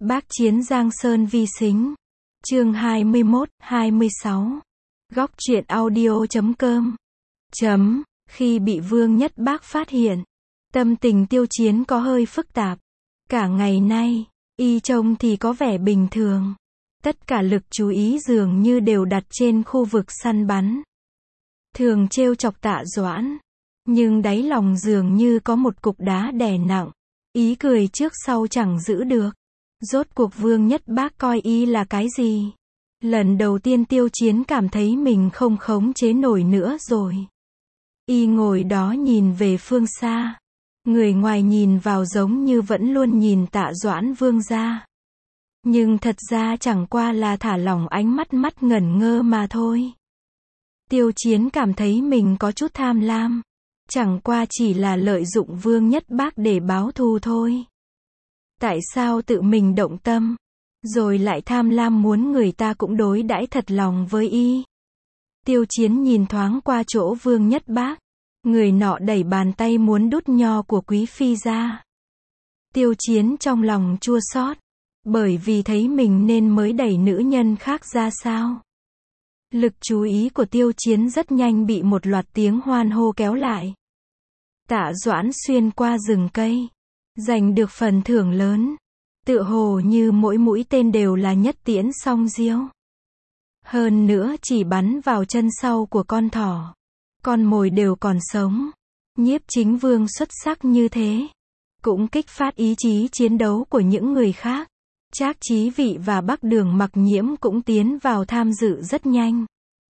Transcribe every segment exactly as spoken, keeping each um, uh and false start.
Bác chiến Giang Sơn vi sính. Chương hai mươi mốt, hai mươi sáu. Góc truyện audio chấm com. Chấm, khi bị Vương Nhất Bác phát hiện, tâm tình Tiêu Chiến có hơi phức tạp. Cả ngày nay, y trông thì có vẻ bình thường. Tất cả lực chú ý dường như đều đặt trên khu vực săn bắn. Thường trêu chọc Tạ Doãn, nhưng đáy lòng dường như có một cục đá đè nặng. Ý cười trước sau chẳng giữ được. Rốt cuộc Vương Nhất Bác coi y là cái gì? Lần đầu tiên Tiêu Chiến cảm thấy mình không khống chế nổi nữa rồi. Y ngồi đó nhìn về phương xa. Người ngoài nhìn vào giống như vẫn luôn nhìn Tạ Doãn Vương gia. Nhưng thật ra chẳng qua là thả lỏng ánh mắt mắt ngẩn ngơ mà thôi. Tiêu Chiến cảm thấy mình có chút tham lam. Chẳng qua chỉ là lợi dụng Vương Nhất Bác để báo thù thôi. Tại sao tự mình động tâm, rồi lại tham lam muốn người ta cũng đối đãi thật lòng với y? Tiêu Chiến nhìn thoáng qua chỗ Vương Nhất Bác. Người nọ đẩy bàn tay muốn đút nho của Quý Phi ra. Tiêu Chiến trong lòng chua xót, bởi vì thấy mình nên mới đẩy nữ nhân khác ra sao. Lực chú ý của Tiêu Chiến rất nhanh bị một loạt tiếng hoan hô kéo lại. Tạ Doãn xuyên qua rừng cây, giành được phần thưởng lớn. Tựa hồ như mỗi mũi tên đều là nhất tiễn song diêu. Hơn nữa chỉ bắn vào chân sau của con thỏ. Con mồi đều còn sống. Nhiếp Chính Vương xuất sắc như thế, cũng kích phát ý chí chiến đấu của những người khác. Trác Chí Vị và Bắc Đường Mặc Nhiễm cũng tiến vào tham dự rất nhanh.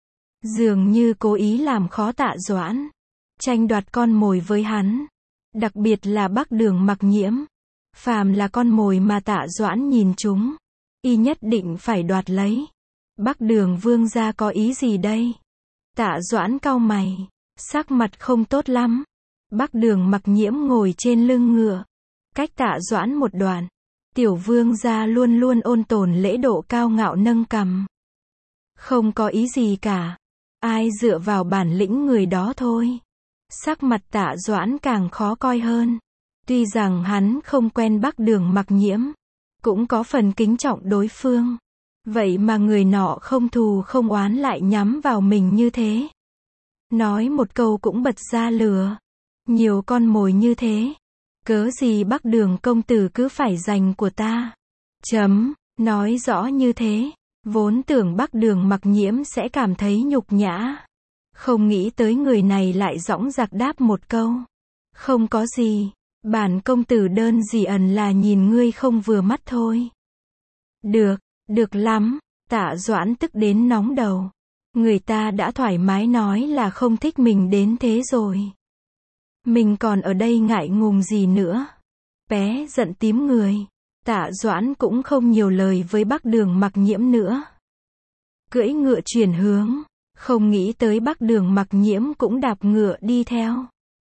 Dường như cố ý làm khó Tạ Doãn, tranh đoạt con mồi với hắn. Đặc biệt là Bắc Đường Mặc Nhiễm. Phàm là con mồi mà Tạ Doãn nhìn chúng, y nhất định phải đoạt lấy. Bắc Đường Vương gia có ý gì đây? Tạ Doãn cau mày, sắc mặt không tốt lắm. Bắc Đường Mặc Nhiễm ngồi trên lưng ngựa, cách Tạ Doãn một đoạn. Tiểu Vương gia luôn luôn ôn tồn lễ độ cao ngạo nâng cằm. Không có ý gì cả. Ai dựa vào bản lĩnh người đó thôi. Sắc mặt Tạ Doãn càng khó coi hơn. Tuy rằng hắn không quen Bắc Đường Mặc Nhiễm, cũng có phần kính trọng đối phương. Vậy mà người nọ không thù không oán lại nhắm vào mình như thế. Nói một câu cũng bật ra lừa. Nhiều con mồi như thế, cớ gì Bắc Đường công tử cứ phải giành của ta? Chấm, nói rõ như thế, vốn tưởng Bắc Đường Mặc Nhiễm sẽ cảm thấy nhục nhã. Không nghĩ tới người này lại dõng dạc đáp một câu. Không có gì, bản công tử đơn giản ẩn là nhìn ngươi không vừa mắt thôi. Được, được lắm. Tạ Doãn tức đến nóng đầu. Người ta đã thoải mái nói là không thích mình đến thế rồi. Mình còn ở đây ngại ngùng gì nữa. Bé giận tím người. Tạ Doãn cũng không nhiều lời với Bắc Đường Mặc Nhiễm nữa. Cưỡi ngựa chuyển hướng. Không nghĩ tới Bắc Đường Mặc Nhiễm cũng đạp ngựa đi theo.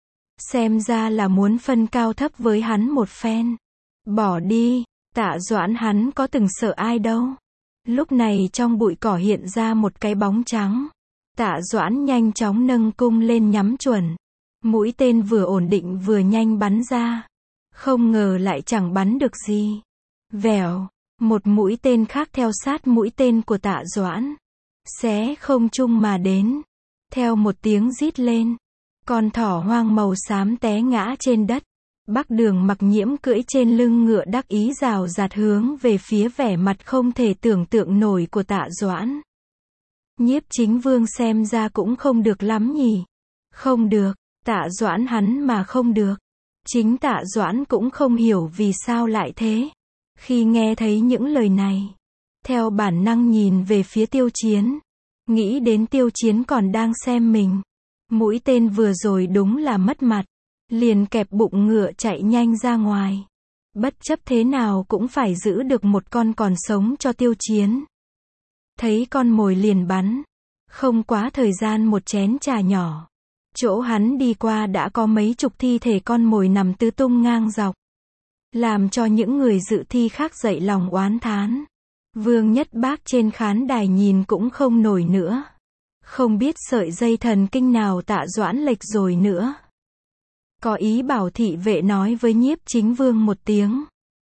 Xem ra là muốn phân cao thấp với hắn một phen. Bỏ đi. Tạ Doãn hắn có từng sợ ai đâu. Lúc này trong bụi cỏ hiện ra một cái bóng trắng. Tạ Doãn nhanh chóng nâng cung lên nhắm chuẩn. Mũi tên vừa ổn định vừa nhanh bắn ra. Không ngờ lại chẳng bắn được gì. Vèo, một mũi tên khác theo sát mũi tên của Tạ Doãn. Xé không trung mà đến. Theo một tiếng rít lên, con thỏ hoang màu xám té ngã trên đất. Bắc Đường Mặc Nhiễm cưỡi trên lưng ngựa đắc ý rào rạt hướng về phía vẻ mặt không thể tưởng tượng nổi của Tạ Doãn. Nhiếp Chính Vương xem ra cũng không được lắm nhỉ. Không được, Tạ Doãn hắn mà không được. Chính Tạ Doãn cũng không hiểu vì sao lại thế. Khi nghe thấy những lời này, theo bản năng nhìn về phía Tiêu Chiến. Nghĩ đến Tiêu Chiến còn đang xem mình. Mũi tên vừa rồi đúng là mất mặt. Liền kẹp bụng ngựa chạy nhanh ra ngoài. Bất chấp thế nào cũng phải giữ được một con còn sống cho Tiêu Chiến. Thấy con mồi liền bắn. Không quá thời gian một chén trà nhỏ. Chỗ hắn đi qua đã có mấy chục thi thể con mồi nằm tứ tung ngang dọc. Làm cho những người dự thi khác dậy lòng oán thán. Vương Nhất Bác trên khán đài nhìn cũng không nổi nữa. Không biết sợi dây thần kinh nào Tạ Doãn lệch rồi nữa. Có ý bảo thị vệ nói với Nhiếp Chính Vương một tiếng.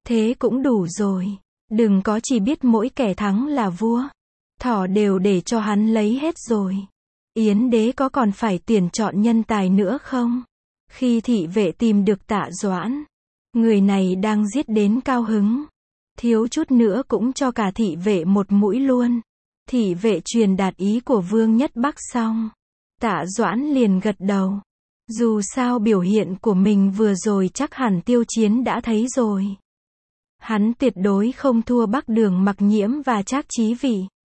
Thế cũng đủ rồi. Đừng có chỉ biết mỗi kẻ thắng là vua. Thỏ đều để cho hắn lấy hết rồi. Yến đế có còn phải tuyển chọn nhân tài nữa không? Khi thị vệ tìm được Tạ Doãn, người này đang giết đến cao hứng. Thiếu chút nữa cũng cho cả thị vệ một mũi luôn. Thị vệ truyền đạt ý của Vương Nhất Bắc xong, Tạ Doãn liền gật đầu. Dù sao biểu hiện của mình vừa rồi chắc hẳn Tiêu Chiến đã thấy rồi. Hắn tuyệt đối không thua Bắc Đường Mặc Nhiễm và Trác Chí Vị.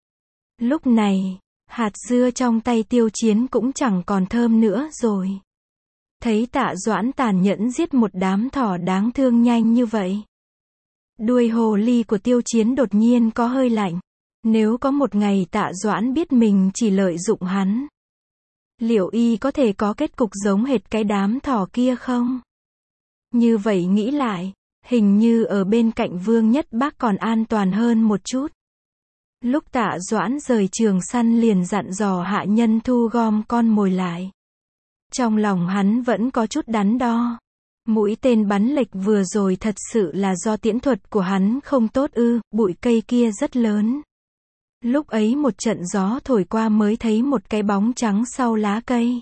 Lúc này, hạt dưa trong tay Tiêu Chiến cũng chẳng còn thơm nữa rồi. Thấy Tạ Doãn tàn nhẫn giết một đám thỏ đáng thương nhanh như vậy, đuôi hồ ly của Tiêu Chiến đột nhiên có hơi lạnh. Nếu có một ngày Tạ Doãn biết mình chỉ lợi dụng hắn, liệu y có thể có kết cục giống hệt cái đám thỏ kia không? Như vậy nghĩ lại, hình như ở bên cạnh Vương Nhất Bắc còn an toàn hơn một chút. Lúc Tạ Doãn rời trường săn liền dặn dò hạ nhân thu gom con mồi lại. Trong lòng hắn vẫn có chút đắn đo. Mũi tên bắn lệch vừa rồi thật sự là do tiễn thuật của hắn không tốt ư? Bụi cây kia rất lớn. Lúc ấy một trận gió thổi qua mới thấy một cái bóng trắng sau lá cây.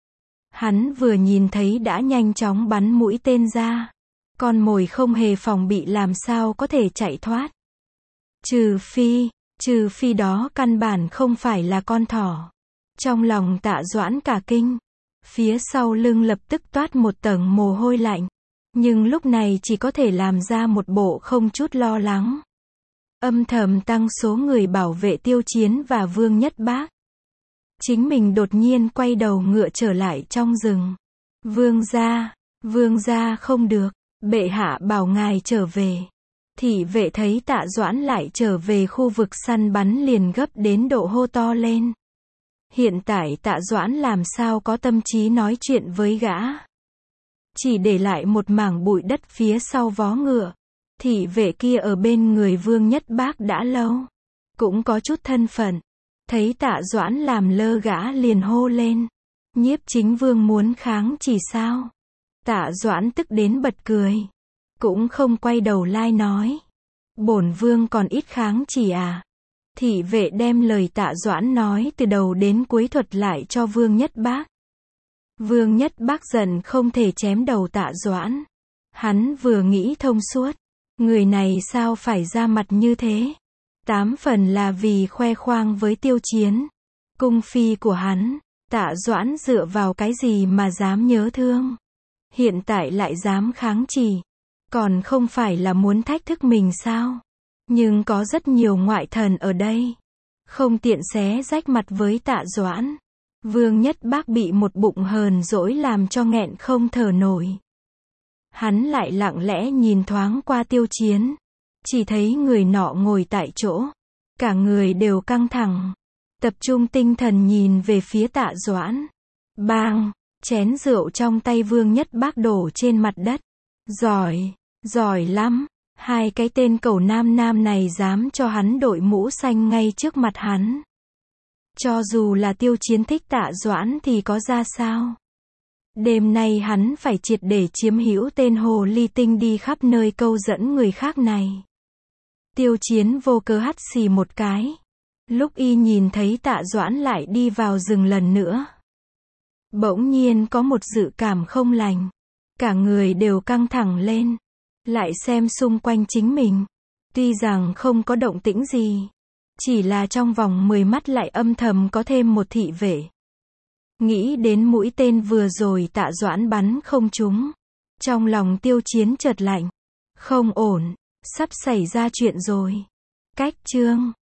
Hắn vừa nhìn thấy đã nhanh chóng bắn mũi tên ra. Con mồi không hề phòng bị làm sao có thể chạy thoát. Trừ phi, trừ phi đó căn bản không phải là con thỏ. Trong lòng Tạ Doãn cả kinh. Phía sau lưng lập tức toát một tầng mồ hôi lạnh. Nhưng lúc này chỉ có thể làm ra một bộ không chút lo lắng. Âm thầm tăng số người bảo vệ Tiêu Chiến và Vương Nhất Bác. Chính mình đột nhiên quay đầu ngựa trở lại trong rừng. Vương gia, vương gia không được, bệ hạ bảo ngài trở về. Thị vệ thấy Tạ Doãn lại trở về khu vực săn bắn liền gấp đến độ hô to lên. Hiện tại Tạ Doãn làm sao có tâm trí nói chuyện với gã. Chỉ để lại một mảng bụi đất phía sau vó ngựa. Thị vệ kia ở bên người Vương Nhất Bác đã lâu. Cũng có chút thân phận. Thấy Tạ Doãn làm lơ gã liền hô lên. Nhiếp chính vương muốn kháng chỉ sao? Tạ Doãn tức đến bật cười. Cũng không quay đầu lai nói. Bổn vương còn ít kháng chỉ à? Thị vệ đem lời Tạ Doãn nói từ đầu đến cuối thuật lại cho Vương Nhất Bác. Vương Nhất Bác giận không thể chém đầu Tạ Doãn. Hắn vừa nghĩ thông suốt. Người này sao phải ra mặt như thế? Tám phần là vì khoe khoang với Tiêu Chiến. Cung phi của hắn, Tạ Doãn dựa vào cái gì mà dám nhớ thương? Hiện tại lại dám kháng chỉ. Còn không phải là muốn thách thức mình sao? Nhưng có rất nhiều ngoại thần ở đây. Không tiện xé rách mặt với Tạ Doãn. Vương Nhất Bác bị một bụng hờn dỗi làm cho nghẹn không thở nổi. Hắn lại lặng lẽ nhìn thoáng qua Tiêu Chiến. Chỉ thấy người nọ ngồi tại chỗ. Cả người đều căng thẳng. Tập trung tinh thần nhìn về phía Tạ Doãn. Bang! Chén rượu trong tay Vương Nhất Bác đổ trên mặt đất. Giỏi! Giỏi lắm! Hai cái tên cẩu nam nam này dám cho hắn đội mũ xanh ngay trước mặt hắn. Cho dù là Tiêu Chiến thích Tạ Doãn thì có ra sao? Đêm nay hắn phải triệt để chiếm hữu tên hồ ly tinh đi khắp nơi câu dẫn người khác này. Tiêu Chiến vô cớ hắt xì một cái. Lúc y nhìn thấy Tạ Doãn lại đi vào rừng lần nữa. Bỗng nhiên có một dự cảm không lành. Cả người đều căng thẳng lên. Lại xem xung quanh chính mình. Tuy rằng không có động tĩnh gì. Chỉ là trong vòng mười mắt lại âm thầm có thêm một thị vệ. Nghĩ đến mũi tên vừa rồi Tạ Doãn bắn không trúng. Trong lòng Tiêu Chiến chợt lạnh. Không ổn. Sắp xảy ra chuyện rồi. Cách chương.